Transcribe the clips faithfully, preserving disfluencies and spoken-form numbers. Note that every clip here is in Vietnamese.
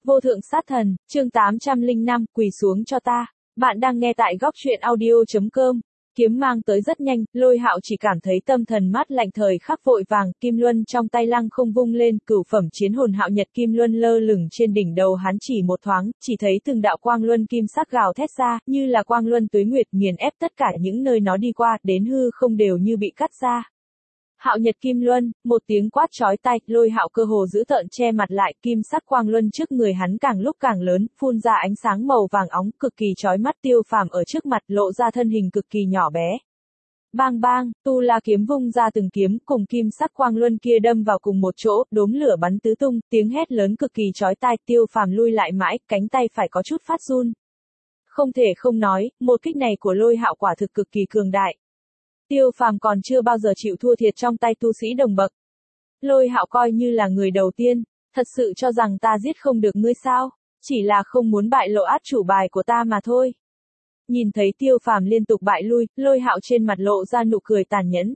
Vô thượng sát thần, chương tám trăm lẻ năm, quỳ xuống cho ta. Bạn đang nghe tại góc truyện audio chấm com. Kiếm mang tới rất nhanh, Lôi Hạo chỉ cảm thấy tâm thần mát lạnh thời khắc vội vàng, kim luân trong tay lăng không vung lên, cửu phẩm chiến hồn hạo nhật kim luân lơ lửng trên đỉnh đầu hắn chỉ một thoáng, chỉ thấy từng đạo quang luân kim sắc gào thét ra, như là quang luân tuế nguyệt nghiền ép tất cả những nơi nó đi qua, đến hư không đều như bị cắt ra. Hạo nhật kim luân, một tiếng quát chói tai, Lôi Hạo cơ hồ giữ tợn che mặt lại, kim sắc quang luân trước người hắn càng lúc càng lớn, phun ra ánh sáng màu vàng óng, cực kỳ chói mắt. Tiêu Phàm ở trước mặt lộ ra thân hình cực kỳ nhỏ bé. Bang bang, tu la kiếm vung ra từng kiếm, cùng kim sắc quang luân kia đâm vào cùng một chỗ, đốm lửa bắn tứ tung, tiếng hét lớn cực kỳ chói tai, Tiêu Phàm lui lại mãi, cánh tay phải có chút phát run. Không thể không nói, một kích này của Lôi Hạo quả thực cực kỳ cường đại. Tiêu Phàm còn chưa bao giờ chịu thua thiệt trong tay tu sĩ đồng bậc. Lôi Hạo coi như là người đầu tiên, thật sự cho rằng ta giết không được ngươi sao? Chỉ là không muốn bại lộ át chủ bài của ta mà thôi. Nhìn thấy Tiêu Phàm liên tục bại lui, Lôi Hạo trên mặt lộ ra nụ cười tàn nhẫn.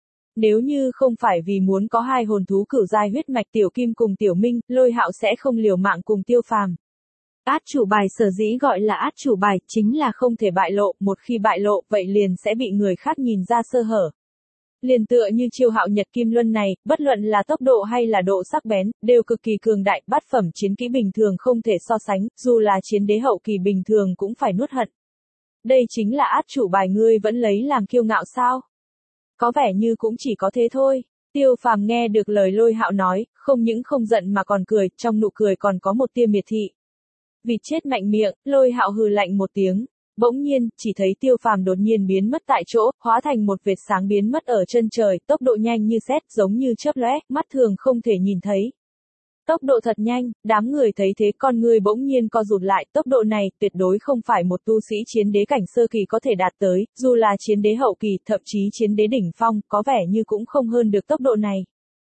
Nếu như không phải vì muốn có hai hồn thú cửu giai huyết mạch Tiểu Kim cùng Tiểu Minh, Lôi Hạo sẽ không liều mạng cùng Tiêu Phàm. Át chủ bài sở dĩ gọi là át chủ bài, chính là không thể bại lộ, một khi bại lộ, vậy liền sẽ bị người khác nhìn ra sơ hở. Liền tựa như chiêu hạo nhật kim luân này, bất luận là tốc độ hay là độ sắc bén, đều cực kỳ cường đại, bát phẩm chiến kỹ bình thường không thể so sánh, dù là chiến đế hậu kỳ bình thường cũng phải nuốt hận. Đây chính là át chủ bài ngươi vẫn lấy làm kiêu ngạo sao? Có vẻ như cũng chỉ có thế thôi. Tiêu Phàm nghe được lời Lôi Hạo nói, không những không giận mà còn cười, trong nụ cười còn có một tia miệt thị. Vịt chết mạnh miệng, Lôi Hạo hừ lạnh một tiếng. Bỗng nhiên, chỉ thấy Tiêu Phàm đột nhiên biến mất tại chỗ, hóa thành một vệt sáng biến mất ở chân trời, tốc độ nhanh như sét, giống như chớp lóe, mắt thường không thể nhìn thấy. Tốc độ thật nhanh, đám người thấy thế con người bỗng nhiên co rụt lại, tốc độ này tuyệt đối không phải một tu sĩ chiến đế cảnh sơ kỳ có thể đạt tới, dù là chiến đế hậu kỳ, thậm chí chiến đế đỉnh phong, có vẻ như cũng không hơn được tốc độ này.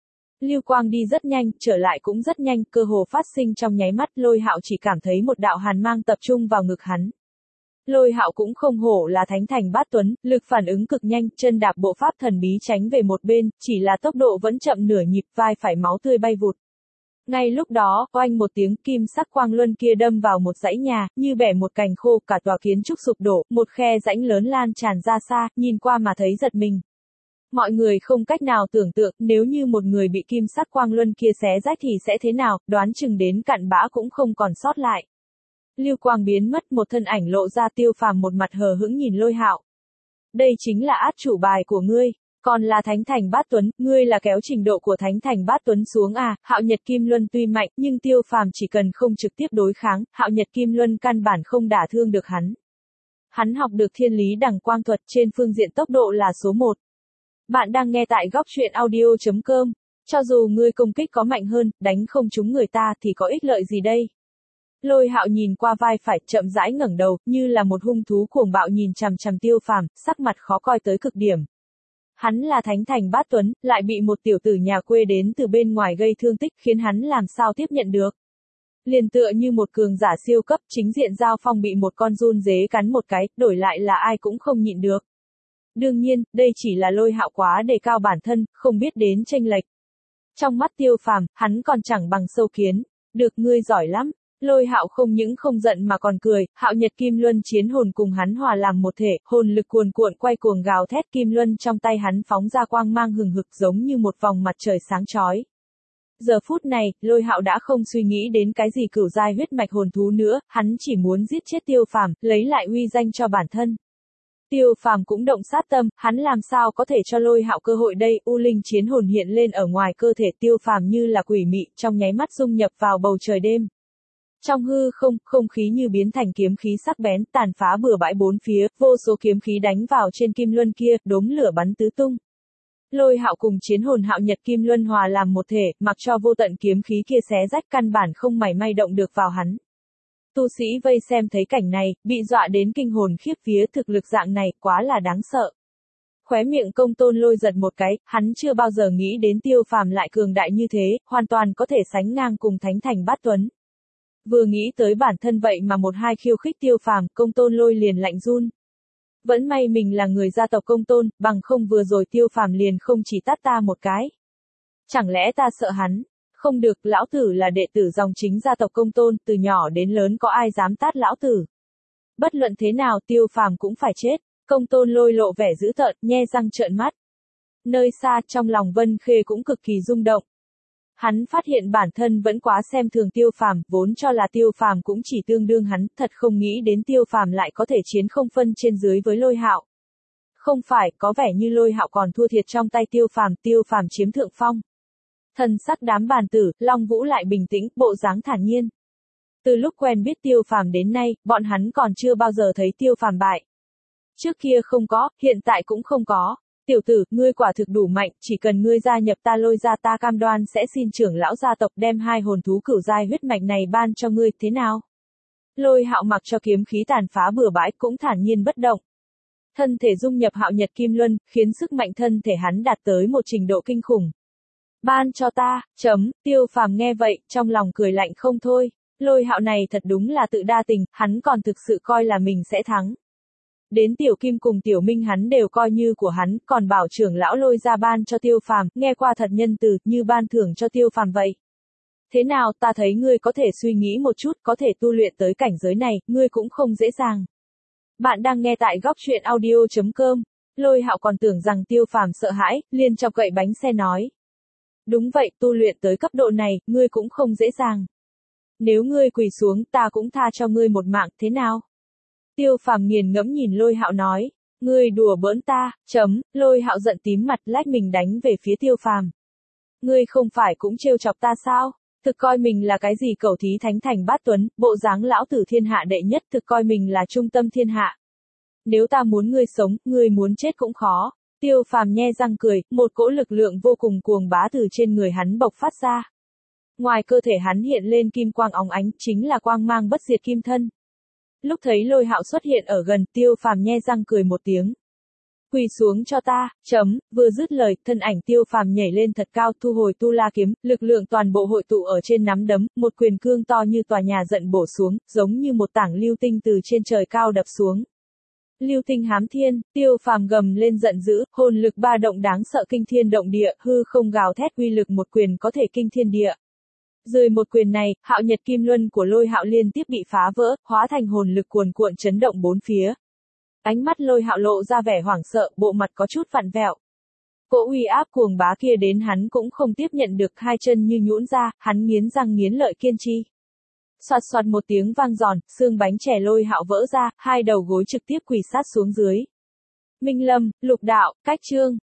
Lưu quang đi rất nhanh, trở lại cũng rất nhanh, cơ hồ phát sinh trong nháy mắt, Lôi Hạo chỉ cảm thấy một đạo hàn mang tập trung vào ngực hắn. Lôi Hạo cũng không hổ là thánh thành bát tuấn, lực phản ứng cực nhanh, chân đạp bộ pháp thần bí tránh về một bên, chỉ là tốc độ vẫn chậm nửa nhịp, vai phải máu tươi bay vụt. Ngay lúc đó, oanh một tiếng, kim sắc quang luân kia đâm vào một dãy nhà, như bẻ một cành khô, cả tòa kiến trúc sụp đổ, một khe rãnh lớn lan tràn ra xa, nhìn qua mà thấy giật mình. Mọi người không cách nào tưởng tượng, nếu như một người bị kim sắc quang luân kia xé rách thì sẽ thế nào, đoán chừng đến cặn bã cũng không còn sót lại. Lưu quang biến mất, một thân ảnh lộ ra. Tiêu Phàm một mặt hờ hững nhìn Lôi Hạo. Đây chính là át chủ bài của ngươi, còn là thánh thành bát tuấn, ngươi là kéo trình độ của thánh thành bát tuấn xuống à? Hạo nhật kim luân tuy mạnh, nhưng Tiêu Phàm chỉ cần không trực tiếp đối kháng, hạo nhật kim luân căn bản không đả thương được hắn. Hắn học được thiên lý đằng quang thuật, trên phương diện tốc độ là số một. Bạn đang nghe tại góc truyện audio chấm com. Cho dù ngươi công kích có mạnh hơn, đánh không trúng người ta thì có ích lợi gì đây? Lôi Hạo nhìn qua vai phải, chậm rãi ngẩng đầu, như là một hung thú cuồng bạo nhìn chằm chằm Tiêu Phàm, sắc mặt khó coi tới cực điểm. Hắn là thánh thành bát tuấn, lại bị một tiểu tử nhà quê đến từ bên ngoài gây thương tích, khiến hắn làm sao tiếp nhận được? Liền tựa như một cường giả siêu cấp, chính diện giao phong bị một con giun dế cắn một cái, đổi lại là ai cũng không nhịn được. Đương nhiên, đây chỉ là Lôi Hạo quá đề cao bản thân, không biết đến chênh lệch. Trong mắt Tiêu Phàm, hắn còn chẳng bằng sâu kiến. Được, ngươi giỏi lắm. Lôi Hạo không những không giận mà còn cười, hạo nhật kim luân chiến hồn cùng hắn hòa làm một thể, hồn lực cuồn cuộn quay cuồng gào thét, kim luân trong tay hắn phóng ra quang mang hừng hực giống như một vòng mặt trời sáng chói. Giờ phút này, Lôi Hạo đã không suy nghĩ đến cái gì cửu giai huyết mạch hồn thú nữa, hắn chỉ muốn giết chết Tiêu Phàm, lấy lại uy danh cho bản thân. Tiêu Phàm cũng động sát tâm, hắn làm sao có thể cho Lôi Hạo cơ hội đây? U linh chiến hồn hiện lên ở ngoài cơ thể Tiêu Phàm như là quỷ mị, trong nháy mắt dung nhập vào bầu trời đêm. Trong hư không, không khí như biến thành kiếm khí sắc bén, tàn phá bừa bãi bốn phía, vô số kiếm khí đánh vào trên kim luân kia, đốm lửa bắn tứ tung. Lôi Hạo cùng chiến hồn hạo nhật kim luân hòa làm một thể, mặc cho vô tận kiếm khí kia xé rách, căn bản không mảy may động được vào hắn. Tu sĩ vây xem thấy cảnh này, bị dọa đến kinh hồn khiếp vía, thực lực dạng này quá là đáng sợ. Khóe miệng Công Tôn Lôi giật một cái, hắn chưa bao giờ nghĩ đến Tiêu Phàm lại cường đại như thế, hoàn toàn có thể sánh ngang cùng thánh thành bát tuấn. Vừa nghĩ tới bản thân vậy mà một hai khiêu khích Tiêu Phàm, Công Tôn Lôi liền lạnh run. Vẫn may mình là người gia tộc Công Tôn, bằng không vừa rồi Tiêu Phàm liền không chỉ tát ta một cái. Chẳng lẽ ta sợ hắn? Không được, lão tử là đệ tử dòng chính gia tộc Công Tôn, từ nhỏ đến lớn có ai dám tát lão tử. Bất luận thế nào Tiêu Phàm cũng phải chết. Công Tôn Lôi lộ vẻ dữ tợn, nhe răng trợn mắt. Nơi xa, trong lòng Vân Khê cũng cực kỳ rung động. Hắn phát hiện bản thân vẫn quá xem thường Tiêu Phàm, vốn cho là Tiêu Phàm cũng chỉ tương đương hắn, thật không nghĩ đến Tiêu Phàm lại có thể chiến không phân trên dưới với Lôi Hạo. Không phải, có vẻ như Lôi Hạo còn thua thiệt trong tay Tiêu Phàm, Tiêu Phàm chiếm thượng phong. Thần sắc đám bàn tử, Long Vũ lại bình tĩnh, bộ dáng thản nhiên. Từ lúc quen biết Tiêu Phàm đến nay, bọn hắn còn chưa bao giờ thấy Tiêu Phàm bại. Trước kia không có, hiện tại cũng không có. Tiểu tử, ngươi quả thực đủ mạnh, chỉ cần ngươi gia nhập ta Lôi gia, ta cam đoan sẽ xin trưởng lão gia tộc đem hai hồn thú cửu giai huyết mạch này ban cho ngươi, thế nào? Lôi Hạo mặc cho kiếm khí tàn phá bừa bãi cũng thản nhiên bất động. Thân thể dung nhập Hạo Nhật Kim Luân, khiến sức mạnh thân thể hắn đạt tới một trình độ kinh khủng. Ban cho ta, chấm, Tiêu Phàm nghe vậy, trong lòng cười lạnh không thôi. Lôi Hạo này thật đúng là tự đa tình, hắn còn thực sự coi là mình sẽ thắng. Đến Tiểu Kim cùng Tiểu Minh hắn đều coi như của hắn, còn bảo trưởng lão Lôi gia ban cho Tiêu Phàm, nghe qua thật nhân từ, như ban thưởng cho Tiêu Phàm vậy. Thế nào, ta thấy ngươi có thể suy nghĩ một chút, có thể tu luyện tới cảnh giới này, ngươi cũng không dễ dàng. Bạn đang nghe tại góc truyện audio chấm com. Lôi Hạo còn tưởng rằng Tiêu Phàm sợ hãi, liền chọc gậy bánh xe nói. Đúng vậy, tu luyện tới cấp độ này, ngươi cũng không dễ dàng. Nếu ngươi quỳ xuống, ta cũng tha cho ngươi một mạng, thế nào? Tiêu Phàm nghiền ngẫm nhìn Lôi Hạo nói, ngươi đùa bỡn ta, chấm, Lôi Hạo giận tím mặt lách mình đánh về phía Tiêu Phàm. Ngươi không phải cũng trêu chọc ta sao? Thực coi mình là cái gì cẩu thí thánh thành bát tuấn, bộ dáng lão tử thiên hạ đệ nhất, thực coi mình là trung tâm thiên hạ. Nếu ta muốn ngươi sống, ngươi muốn chết cũng khó. Tiêu Phàm nhe răng cười, một cỗ lực lượng vô cùng cuồng bá từ trên người hắn bộc phát ra. Ngoài cơ thể hắn hiện lên kim quang óng ánh, chính là quang mang bất diệt kim thân. Lúc thấy Lôi Hạo xuất hiện ở gần, Tiêu Phàm nhe răng cười một tiếng. Quỳ xuống cho ta, chấm, vừa dứt lời, thân ảnh Tiêu Phàm nhảy lên thật cao, thu hồi tu la kiếm, lực lượng toàn bộ hội tụ ở trên nắm đấm, một quyền cương to như tòa nhà giận bổ xuống, giống như một tảng lưu tinh từ trên trời cao đập xuống. Lưu tinh hám thiên, Tiêu Phàm gầm lên giận dữ, hồn lực ba động đáng sợ kinh thiên động địa, hư không gào thét, uy lực một quyền có thể kinh thiên địa. Dưới một quyền này, Hạo Nhật Kim Luân của Lôi Hạo liên tiếp bị phá vỡ, hóa thành hồn lực cuồn cuộn chấn động bốn phía. Ánh mắt Lôi Hạo lộ ra vẻ hoảng sợ, bộ mặt có chút vặn vẹo. Cỗ uy áp cuồng bá kia đến hắn cũng không tiếp nhận được, hai chân như nhũn ra, hắn nghiến răng nghiến lợi kiên trì. Soạt soạt một tiếng vang giòn, xương bánh chè Lôi Hạo vỡ ra, hai đầu gối trực tiếp quỳ sát xuống dưới. Minh Lâm, Lục Đạo, Cách Chương.